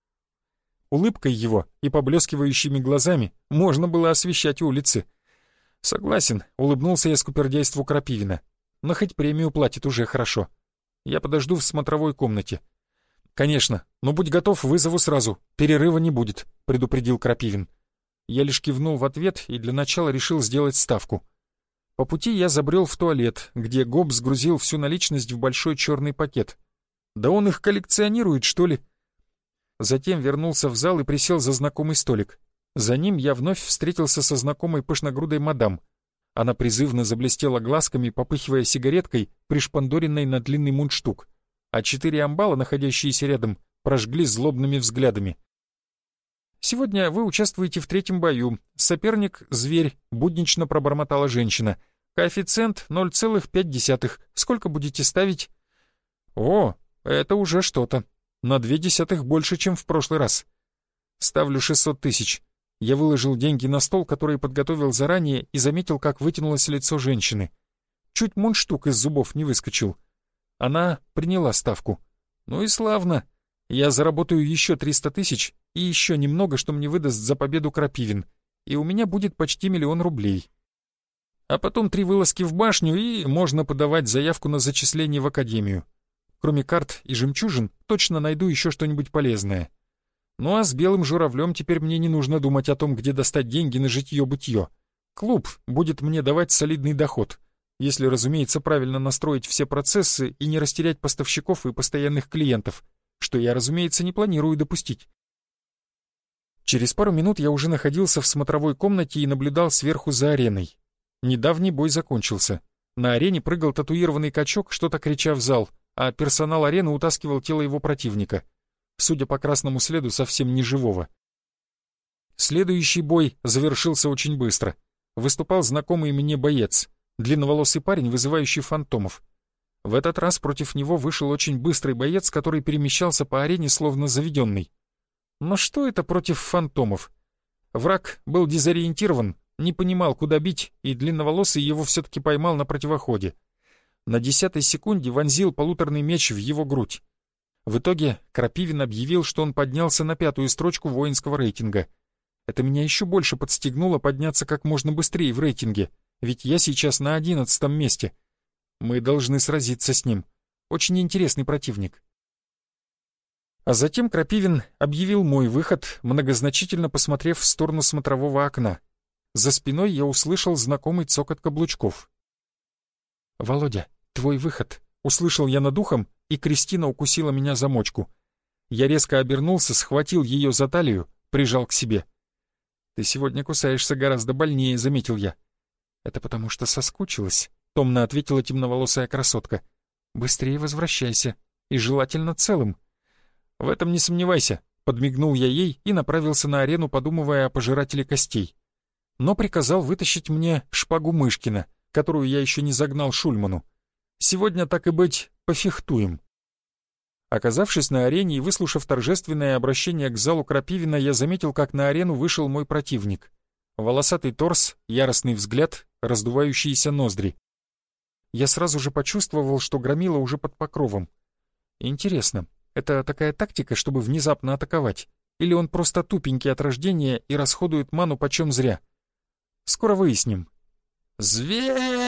Улыбкой его и поблескивающими глазами можно было освещать улицы. «Согласен», — улыбнулся я скупердяйству Крапивина. «Но хоть премию платит уже хорошо. Я подожду в смотровой комнате». «Конечно, но будь готов, вызову сразу. Перерыва не будет», — предупредил Крапивин. Я лишь кивнул в ответ и для начала решил сделать ставку. По пути я забрел в туалет, где Гоб сгрузил всю наличность в большой черный пакет. Да он их коллекционирует, что ли? Затем вернулся в зал и присел за знакомый столик. За ним я вновь встретился со знакомой пышногрудой мадам. Она призывно заблестела глазками, попыхивая сигареткой, пришпандоренной на длинный мундштук, а 4 амбала, находящиеся рядом, прожгли злобными взглядами. «Сегодня вы участвуете в 3-м бою. Соперник — зверь», — буднично пробормотала женщина. «Коэффициент 0,5. Сколько будете ставить?» «О, это уже что-то. На 0,2 больше, чем в прошлый раз. Ставлю 600 тысяч». Я выложил деньги на стол, который подготовил заранее, и заметил, как вытянулось лицо женщины. Чуть мундштук из зубов не выскочил. Она приняла ставку. «Ну и славно. Я заработаю еще 300 тысяч и еще немного, что мне выдаст за победу Крапивин, и у меня будет почти 1 000 000 рублей. А потом 3 вылазки в башню, и можно подавать заявку на зачисление в академию. Кроме карт и жемчужин, точно найду еще что-нибудь полезное. Ну а с белым журавлем теперь мне не нужно думать о том, где достать деньги на житье-бытье. Клуб будет мне давать солидный доход, если, разумеется, правильно настроить все процессы и не растерять поставщиков и постоянных клиентов, что я, разумеется, не планирую допустить. Через пару минут я уже находился в смотровой комнате и наблюдал сверху за ареной. Недавний бой закончился. На арене прыгал татуированный качок, что-то крича в зал, а персонал арены утаскивал тело его противника. Судя по красному следу, совсем не живого. Следующий бой завершился очень быстро. Выступал знакомый мне боец, длинноволосый парень, вызывающий фантомов. В этот раз против него вышел очень быстрый боец, который перемещался по арене словно заведенный. Но что это против фантомов? Враг был дезориентирован, не понимал, куда бить, и длинноволосый его все-таки поймал на противоходе. На 10-й секунде вонзил полуторный меч в его грудь. В итоге Крапивин объявил, что он поднялся на 5-ю строчку воинского рейтинга. Это меня еще больше подстегнуло подняться как можно быстрее в рейтинге, ведь я сейчас на 11-м месте. Мы должны сразиться с ним. Очень интересный противник. А затем Крапивин объявил мой выход, многозначительно посмотрев в сторону смотрового окна. За спиной я услышал знакомый цокот каблучков. «Володя, твой выход!» — услышал я над ухом, и Кристина укусила меня за мочку. Я резко обернулся, схватил ее за талию, прижал к себе. «Ты сегодня кусаешься гораздо больнее», — заметил я. «Это потому что соскучилась», — томно ответила темноволосая красотка. «Быстрее возвращайся, и желательно целым». «В этом не сомневайся», — подмигнул я ей и направился на арену, подумывая о пожирателе костей. Но приказал вытащить мне шпагу Мышкина, которую я еще не загнал Шульману. Сегодня, так и быть, пофехтуем. Оказавшись на арене и выслушав торжественное обращение к залу Крапивина, я заметил, как на арену вышел мой противник. Волосатый торс, яростный взгляд, раздувающиеся ноздри. Я сразу же почувствовал, что Громила уже под покровом. Интересно, это такая тактика, чтобы внезапно атаковать? Или он просто тупенький от рождения и расходует ману почем зря? Скоро выясним. «Зверь!»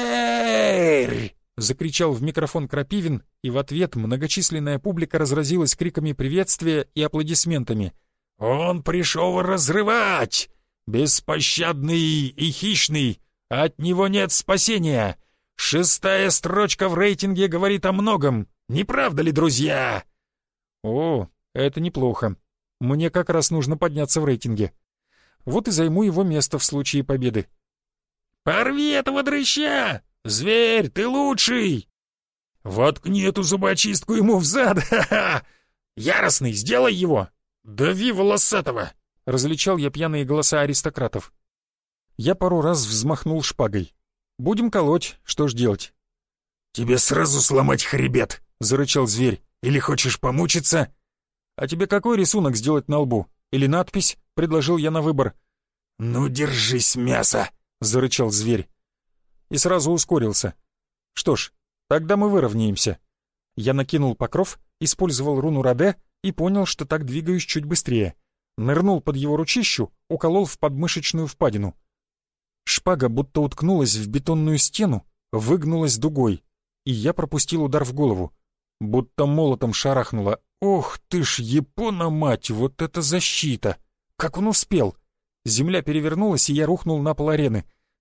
«Зверь!» — закричал в микрофон Крапивин, и в ответ многочисленная публика разразилась криками приветствия и аплодисментами. «Он пришел разрывать! Беспощадный и хищный! От него нет спасения! 6-я строчка в рейтинге говорит о многом! Не правда ли, друзья?» О, это неплохо. Мне как раз нужно подняться в рейтинге. Вот и займу его место в случае победы. «Порви этого дрыща! Зверь, ты лучший!» «Воткни эту зубочистку ему в зад! Ха-ха! Яростный, сделай его! Дави волосатого!» Различал я пьяные голоса аристократов. Я пару раз взмахнул шпагой. Будем колоть, что ж делать? «Тебе сразу сломать хребет!» — зарычал зверь. «Или хочешь помучиться?» «А тебе какой рисунок сделать на лбу? Или надпись?» — предложил я на выбор. «Ну, держись, мясо!» — зарычал зверь. И сразу ускорился. Что ж, тогда мы выровняемся. Я накинул покров, использовал руну Раде и понял, что так двигаюсь чуть быстрее. Нырнул под его ручищу, уколол в подмышечную впадину. Шпага будто уткнулась в бетонную стену, выгнулась дугой, и я пропустил удар в голову. Будто молотом шарахнуло. Ох ты ж, Япона мать, вот это защита! Как он успел? Земля перевернулась, и я рухнул на пол арены.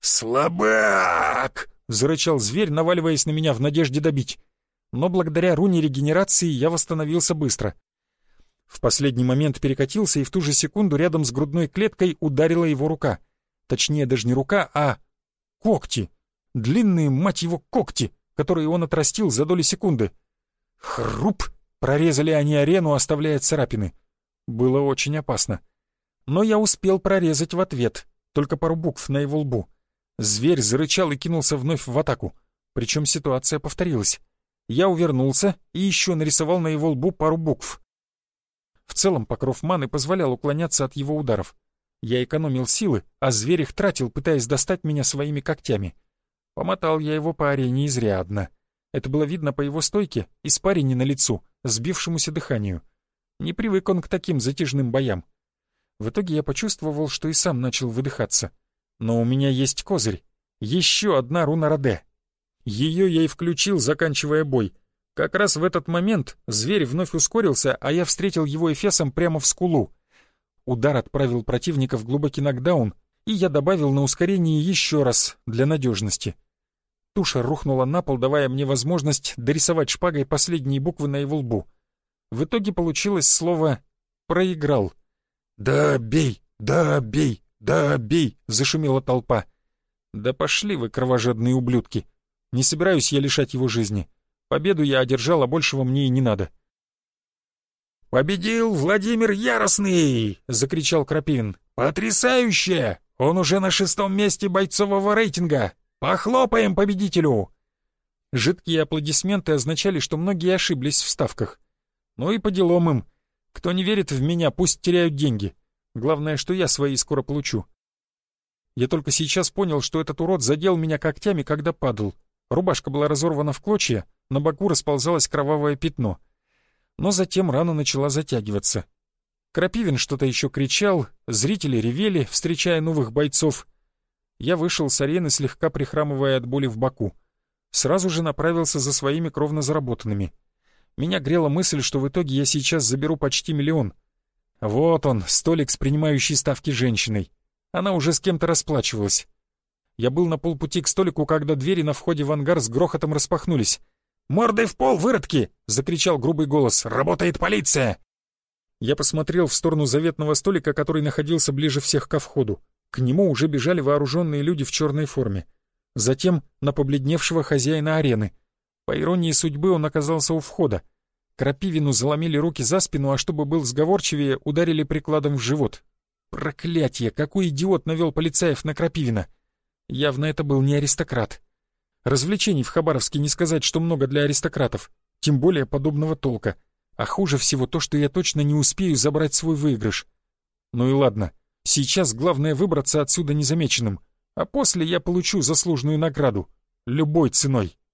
«Слабак!» — зарычал зверь, наваливаясь на меня в надежде добить. Но благодаря руне регенерации я восстановился быстро. В последний момент перекатился, и в ту же секунду рядом с грудной клеткой ударила его рука. Точнее, даже не рука, а когти. Длинные, мать его, когти, которые он отрастил за доли секунды. Хруп! Прорезали они арену, оставляя царапины. Было очень опасно. Но я успел прорезать в ответ, только пару букв на его лбу. Зверь зарычал и кинулся вновь в атаку. Причем ситуация повторилась. Я увернулся и еще нарисовал на его лбу пару букв. В целом покров маны позволял уклоняться от его ударов. Я экономил силы, а зверь их тратил, пытаясь достать меня своими когтями. Помотал я его по арене изрядно. Это было видно по его стойке, испарине на лицу, сбившемуся дыханию. Не привык он к таким затяжным боям. В итоге я почувствовал, что и сам начал выдыхаться. Но у меня есть козырь. Еще одна руна Раде. Ее я и включил, заканчивая бой. Как раз в этот момент зверь вновь ускорился, а я встретил его эфесом прямо в скулу. Удар отправил противника в глубокий нокдаун, и я добавил на ускорение еще раз, для надежности. Туша рухнула на пол, давая мне возможность дорисовать шпагой последние буквы на его лбу. В итоге получилось слово «проиграл». «Да бей, да бей, да бей!» — зашумела толпа. «Да пошли вы, кровожадные ублюдки! Не собираюсь я лишать его жизни. Победу я одержал, а большего мне и не надо». «Победил Владимир Яростный!» — закричал Крапивин. «Потрясающе! Он уже на 6-м месте бойцового рейтинга! Похлопаем победителю!» Жидкие аплодисменты означали, что многие ошиблись в ставках. Ну и по делам им. Кто не верит в меня, пусть теряют деньги. Главное, что я свои скоро получу. Я только сейчас понял, что этот урод задел меня когтями, когда падал. Рубашка была разорвана в клочья, на боку расползалось кровавое пятно. Но затем рана начала затягиваться. Крапивин что-то еще кричал, зрители ревели, встречая новых бойцов. Я вышел с арены, слегка прихрамывая от боли в боку. Сразу же направился за своими кровно заработанными. Меня грела мысль, что в итоге я сейчас заберу почти 1 000 000. Вот он, столик с принимающей ставки женщиной. Она уже с кем-то расплачивалась. Я был на полпути к столику, когда двери на входе в ангар с грохотом распахнулись. «Мордой в пол, выродки!» — закричал грубый голос. «Работает полиция!» Я посмотрел в сторону заветного столика, который находился ближе всех ко входу. К нему уже бежали вооруженные люди в черной форме. Затем на побледневшего хозяина арены. По иронии судьбы он оказался у входа. Крапивину заломили руки за спину, а чтобы был сговорчивее, ударили прикладом в живот. Проклятье! Какой идиот навел полицаев на Крапивина! Явно это был не аристократ. Развлечений в Хабаровске не сказать, что много для аристократов, тем более подобного толка. А хуже всего то, что я точно не успею забрать свой выигрыш. Ну и ладно, сейчас главное выбраться отсюда незамеченным, а после я получу заслуженную награду, любой ценой.